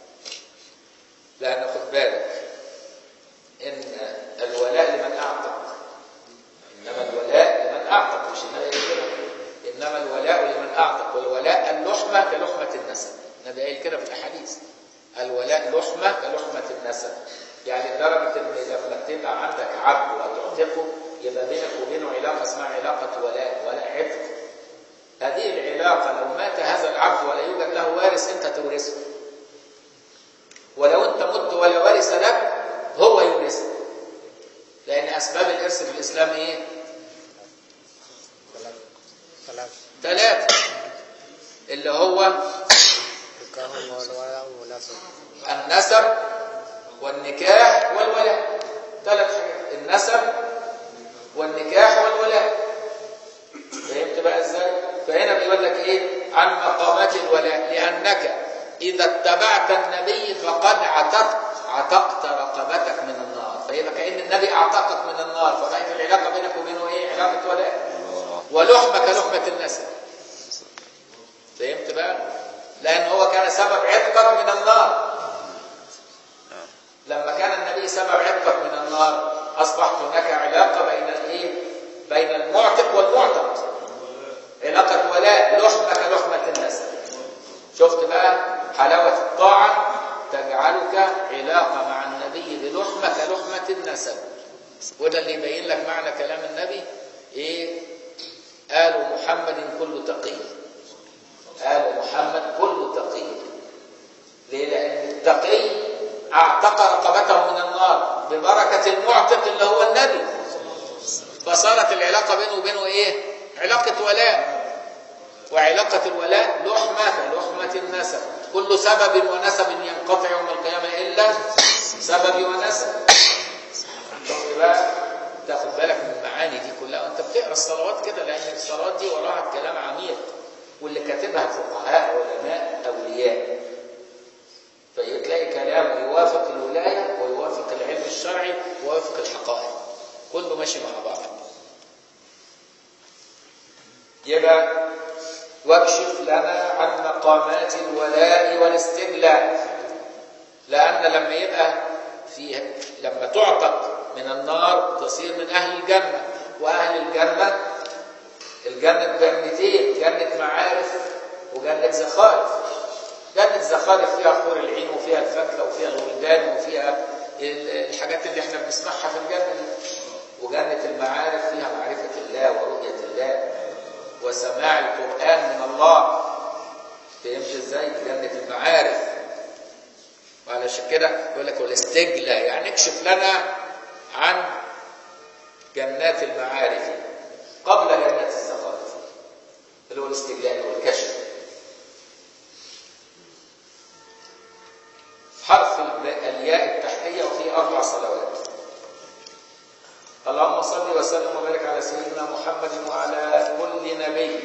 لأن خد بالك إن الولاء لمن أعتق، إنما الولاء لمن أعتق، مش إنما يجب، إنما الولاء لمن أعتق. والولاء اللحمة كلحمة النسب، النبي قال كده في الأحاديث، الولاء لحمة كلحمة النسب، يعني لدرجة إن لما تبقى عندك عبد وتعتقه يبقى بينك وبينه علاقة اسمها علاقة ولاء، ولاء عتق. هذه العلاقة لو مات هذا العبد ولا يوجد له وارث أنت تورثه، ولو أنت مت ولا وارث لك هو يورثك، لأن أسباب الإرث في الإسلام إيه؟ ثلاثة، اللي هو النسب والنكاح والولاء. ثلاث حاجات، النسب والنكاح والولاء. فهمت بقى ازاي؟ فهنا بيقول لك ايه؟ عن مقامات الولاء، لأنك إذا اتبعت النبي فقد عتقت عتقت رقبتك من النار. فيبقى كأن النبي اعتقك من النار، فبقت العلاقة بينك وبينه ايه؟ علاقة ولاء. ولحمة كلحمة النسب. فهمت بقى؟ لأن هو كان سبب عتقك من النار. لما كان النبي سبب عتقك من النار أصبحت هناك علاقة بين الايه؟ بين المعتق والمعتق، علاقة ولاء، لحمة كلحمة النسب. شفت بقى حلاوة الطاعة تجعلك علاقة مع النبي بلحمة كلحمة النسب. وده اللي يبين لك معنى كلام كلام النبي ايه؟ آل محمد كل تقي. آل محمد كل تقي. ليه؟ لأن التقي اعتق رقبته من النار ببركة المعتق اللي هو النبي، فصارت العلاقة بينه وبينه ايه؟ علاقة ولاء. وعلاقة الولاء لحمة لحمة النسب، كل سبب ونسب ينقطع يوم القيامة إلا سبب ونسب. شوف بقى، تاخد بالك من المعاني دي كلها وانت بتقرا الصلوات كده، لأن الصلوات دي وراها كلام عميق، واللي كاتبها فقهاء علماء أولياء، فتلاقي كلام يوافق الولاية ويوافق العلم الشرعي ويوافق الحقائق، كله ماشي مع بعض. يبقى واكشف لنا عن مقامات الولاء والاستجلاء، لأن لما يبقى فيه لما تعتق من النار تصير من أهل الجنة، وأهل الجنة الجنة جنتين، جنة معارف وجنة زخارف. جنة زخارف فيها حور العين وفيها الفاكهة وفيها الولدان وفيها الحاجات اللي احنا بنسمعها في الجنة، وجنة المعارف فيها معرفة الله ورؤية الله وسماع القرآن من الله. فهمت ازاي؟ جنة المعارف. وعلشان كده يقول لك والاستجلاء يعني اكشف لنا عن جنات المعارف قبل جنات الزخارف، اللي هو الاستجلاء والكشف. حرف الياء التحتية وفيه أربع صلوات. اللهم صل وسلم وبارك على سيدنا محمد وعلى كل نبي.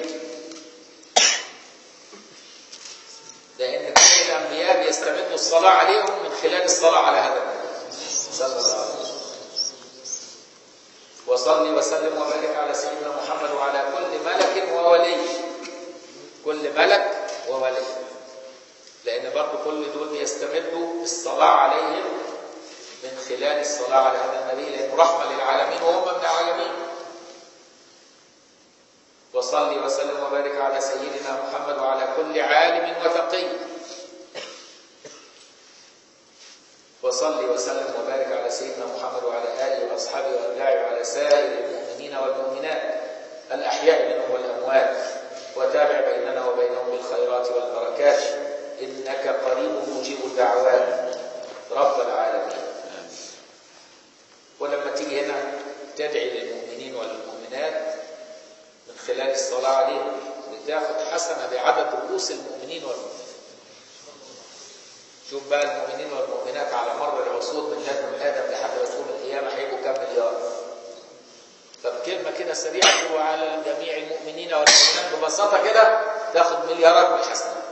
لأن كل الأنبياء بيستمدوا الصلاة عليهم من خلال الصلاة على هذا النبي صلى الله عليه وسلم. وصل وسلم وبارك على سيدنا محمد وعلى كل ملك وولي. كل ملك وولي، لأن برضو كل دول بيستمدوا الصلاة عليهم من خلال الصلاة على هذا النبي، لأنه رحمة للعالمين وهم من العالمين. وصلي وسلم وبارك على سيدنا محمد وعلى كل عالم وتقي. وصلي وسلم وبارك على سيدنا محمد وعلى آله وأصحابه وأتباعه وعلى سائر المؤمنين والمؤمنات الأحياء منهم والأموات، وتابع بيننا وبينهم بالخيرات والبركات، إنك قريب مجيب الدعوات رب العالمين. ولما تيجي هنا تدعي للمؤمنين والمؤمنات من خلال الصلاة عليهم بتاخد حسنة بعدد رؤوس المؤمنين والمؤمنات. شوف بقى المؤمنين والمؤمنات على مر العصور من لدن آدم لحد ما تقوم القيامة هيبقوا كام مليار. فبكلمة كده سريعة تقول على جميع المؤمنين والمؤمنات ببساطة كده تاخد مليارات من الحسنة،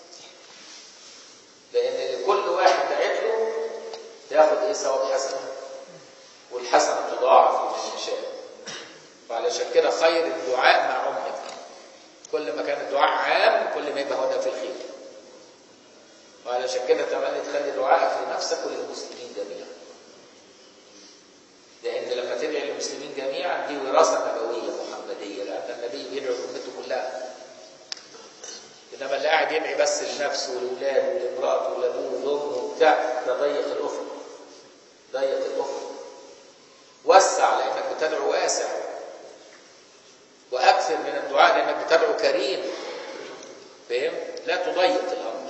لأن لكل واحد دعيت له تاخد إيه؟ ثواب حسنة، والحسنة تضاعف لمن يشاء. وعلشان كده خير الدعاء مع عمك، كل ما كان الدعاء عام كل ما يبقى هو ده في الخير. وعلشان كده تملي تخلي دعائك لنفسك وللمسلمين جميعا، لأن لما تدعي للمسلمين جميعا دي وراثة نبوية محمدية، لأن النبي بيدعو لأمته كلها. إنما اللي قاعد يدعي بس لنفسه ولأولاده ولامرأته ولأبوه ولأمه وبتاع، ده ضيق الأفق، ضيق الأفق. وسع لأنك بتدعو واسع، وأكثر من الدعاء لأنك بتدعو كريم. فهم؟ لا تضيق الأمر.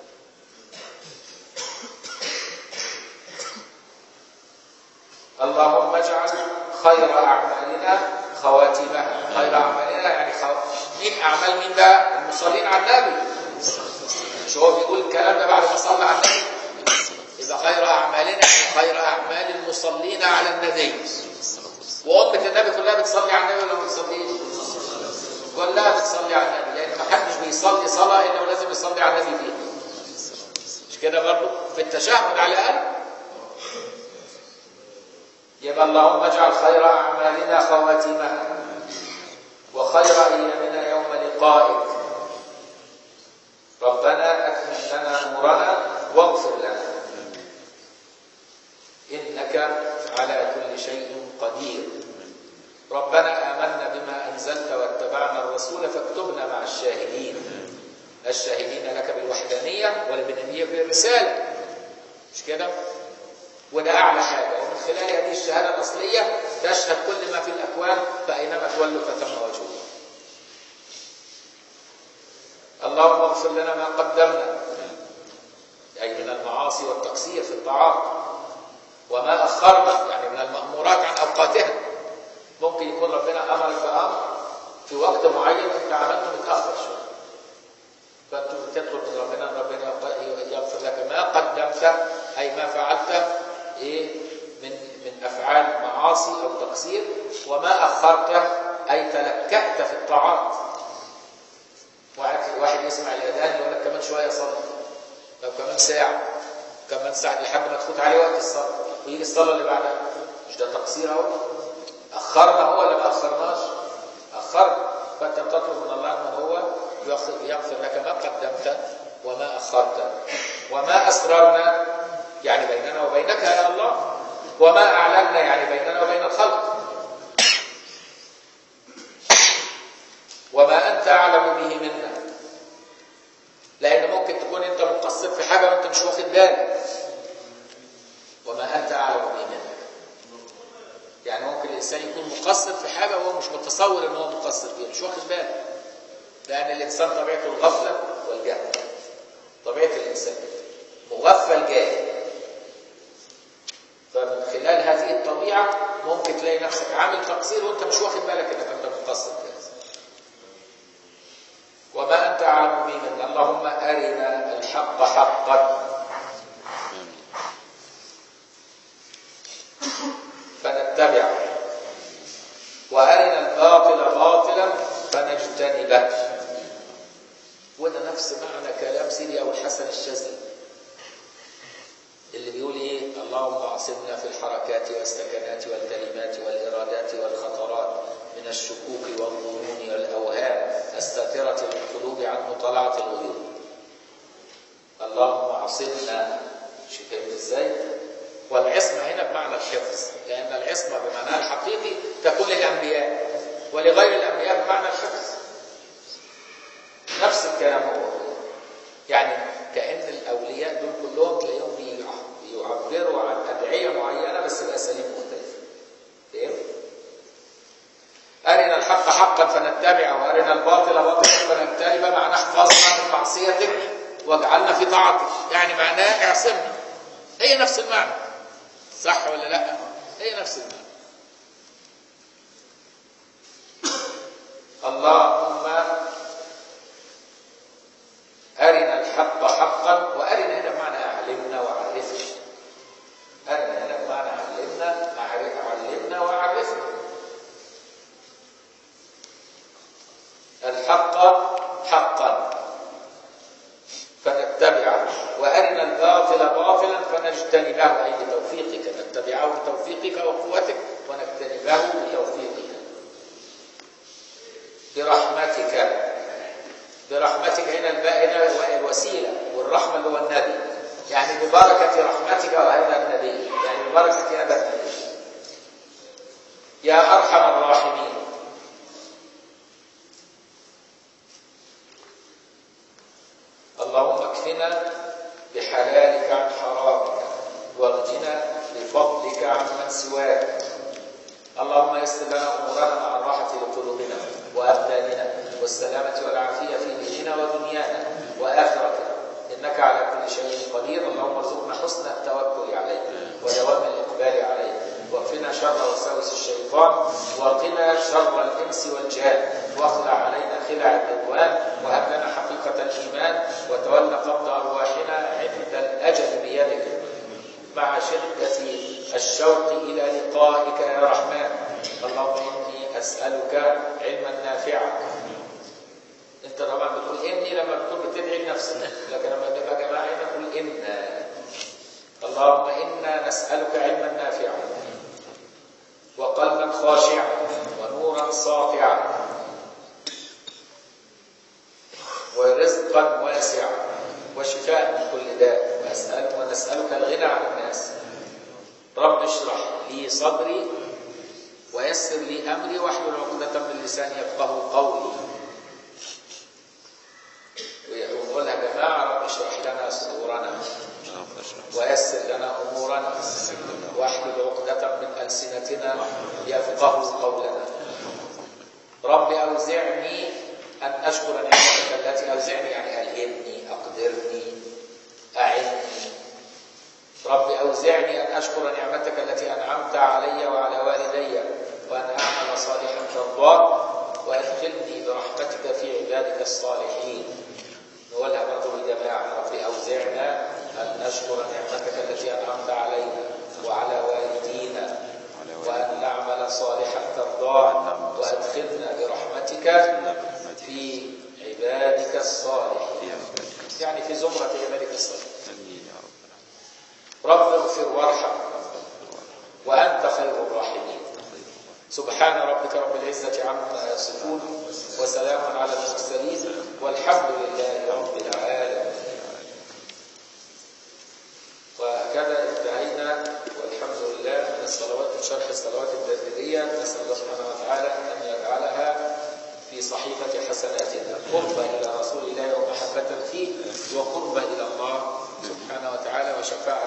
اللهم اجعل خير أعمالنا خواتمها. خير أعمالنا يعني خو... مين أعمال مين بقى؟ المصلين على النبي. مش هو بيقول الكلام ده بعد ما صلى على النبي؟ إذا خير أعمالنا خير أعمال المصلين على النبي. وأمة النبي كلها بتصلي على النبي ولا ما بتصليش؟ كلها بتصلي على النبي، لأن ما حدش بيصلي صلاة إلا ولازم يصلي على النبي فيها. مش كده برضه؟ في التشهد على الأقل. يبقى اللهم اجعل خير أعمالنا خواتمها وخير أيامنا يوم لقائك. ربنا أكمل لنا نورنا واغفر لنا إنك على كل شيء قدير. ربنا آمنا بما أنزلت واتبعنا الرسول فاكتبنا مع الشاهدين، الشاهدين لك بالوحدانية ولبنبيك بالرسالة. مش كده؟ وده أعلى حاجة، ومن خلال هذه الشهادة الأصلية تشهد كل ما في الأكوان، فأينما تولوا فثم وجه الله. اللهم اغفر لنا ما قدمنا، أي من المعاصي والتقصير في الطاعات، وما أخرنا، يعني من المأمورات عن أوقاتها. ممكن يكون ربنا أمرك بأمر في وقت معين أنت عملته متأخر شوية، فأنت تطلب من ربنا أن ربنا يغفر لك ما قدمت، أي ما فعلت إيه من من أفعال معاصي أو تقصير، وما أخرت أي تلكأت في الطاعات. واحد يسمع الأذان يقول لك كمان شوية صلي، أو كمان ساعة، كمان ساعة لحد ما تفوت عليه وقت الصلاة، ويجي الصلاة اللي بعدها. مش ده تقصير أهو؟ أخرنا هو ولا ما أخرناش؟ أخرنا. فأنت بتطلب من الله أنه هو يغفر لك ما قدمت وما أخرت وما أسررنا، يعني بيننا وبينك يا الله، وما أعلنا، يعني بيننا وبين الخلق، وما أنت أعلم به منا. لأن ممكن تكون أنت مقصر في حاجة وأنت مش واخد بالك. وما أنت أعلم به منا، يعني ممكن الإنسان يكون مقصر في حاجة وهو مش متصور أنه مقصر فيها، مش واخد بالك. لأن الإنسان طبيعته الغفلة والجهل. طبيعة الإنسان مغفل جاهل. فمن خلال هذه الطبيعة ممكن تلاقي نفسك عامل تقصير وأنت مش واخد بالك أنك أنت مقصر فيها. وما أنت أعلم به منا. اللهم أرنا الحق حقا فنتبعه، وأرنا الباطل باطلا فنجتنبه. وده نفس معنى كلام سيدي أبو الحسن الشاذلي اللي بيقول إيه: اللهم اعصمنا في الحركات والسكنات والكلمات والإرادات والخطرات من الشكوك والظنون والأوهام الساترة للقلوب عن مطالعة الغيوب. اللهم اعصمنا. شفت ازاي؟ والعصمة هنا بمعنى الحفظ، لأن العصمة بمعنى الحقيقي تكون للأنبياء، ولغير الأنبياء بمعنى الحفظ. نفس الكلام هو، يعني كأن الأولياء دول كلهم تلاقيهم بيعبروا عن أدعية معينة بس بأساليب مختلفة. فهم؟ أرنا الحق حقا فنتبعه، وأرنا الباطل باطلا فنجتنبه، معناه احفظنا من معصيتك واجعلنا في طاعتك، يعني معناه اعصمنا. هي نفس المعنى، صح ولا لا؟ هي نفس المعنى. اللهم أرنا الحق حقا، وأرنا هنا بمعنى علمنا وعرفنا. أرنا هنا بمعنى علمنا علمنا وعرفنا. الحق حقا فنتبعه، وأرنا الباطل باطلا فنجتنبه، أي بتوفيقك. نتبعه بتوفيقك وقوتك، ونجتنبه بتوفيقك برحمتك. برحمتك هنا الباء هنا الوسيلة، والرحمة اللي هو النبي، يعني ببركة رحمتك وهذا النبي، يعني ببركة هذا النبي يا أرحم الراحمين. اللهم اكفنا بحلالك عن حرامك، واغننا بفضلك عن من سواك. اللهم يسر لنا امورنا مع الراحه لقلوبنا وابداننا والسلامه والعافيه في ديننا ودنيانا واخرتنا، انك على كل شيء قدير. اللهم ارزقنا حسن التوكل عليك ودوام الاقبال عليك، واكفنا شر وساوس الشيطان، وقنا شر الانس والجان، واخلع علينا خلع العدوان، وهب لنا حقيقه الايمان، وتولى قبض ارواحنا عند الاجل بيدك مع شده الشوق إلى لقائك يا رحمن. اللهم إني أسألك علما نافعا. أنت طبعا بتقول إني لما بتكون بتدعي لنفسك، لكن لما نبقى جماعة هنا نقول إنا. اللهم إنا نسألك علما نافعا، وقلبا خاشعا، ونورا ساطعا، ورزقا واسعا، وشفاء من كل داء، ونسألك الغنى عن الناس. رب اشرح لي صدري ويسر لي أمري واحلل عقدة من لساني يفقهوا قولي. ويقولها جماعة: رب اشرح لنا صدورنا ويسر لنا أمورنا واحلل عقدة من ألسنتنا أوزعني أن أشكر نعمتك التي أوزعني يعني ألهمني، أقدرني، أعني. رب أوزعني أن أشكر نعمتك التي أنعمت علي وعلى والدي وأن أعمل صالحا ترضاه وأدخلني برحمتك في عبادك الصالحين. نقولها برضه بالجماعة. رب أوزعنا أن نشكر نعمتك التي أنعمت علينا وعلى والدينا وأن نعمل صالحا ترضاه وأدخلنا برحمتك في عبادك الصالحين، يعني في زمرة عبادك الصالحين. رب اغفر وارحم وأنت خير الراحمين. سبحان ربك رب العزة عما يصفون وسلام على المرسلين والحمد لله رب العالمين. وهكذا انتهينا والحمد لله من الصلوات، من شرح الصلوات البدرية. نسأل الله سبحانه وتعالى أن يجعلها في صحيفة حسناتنا قربة إلى رسول الله ومحبة فيه وقربة إلى الله سبحانه وتعالى وشفاعة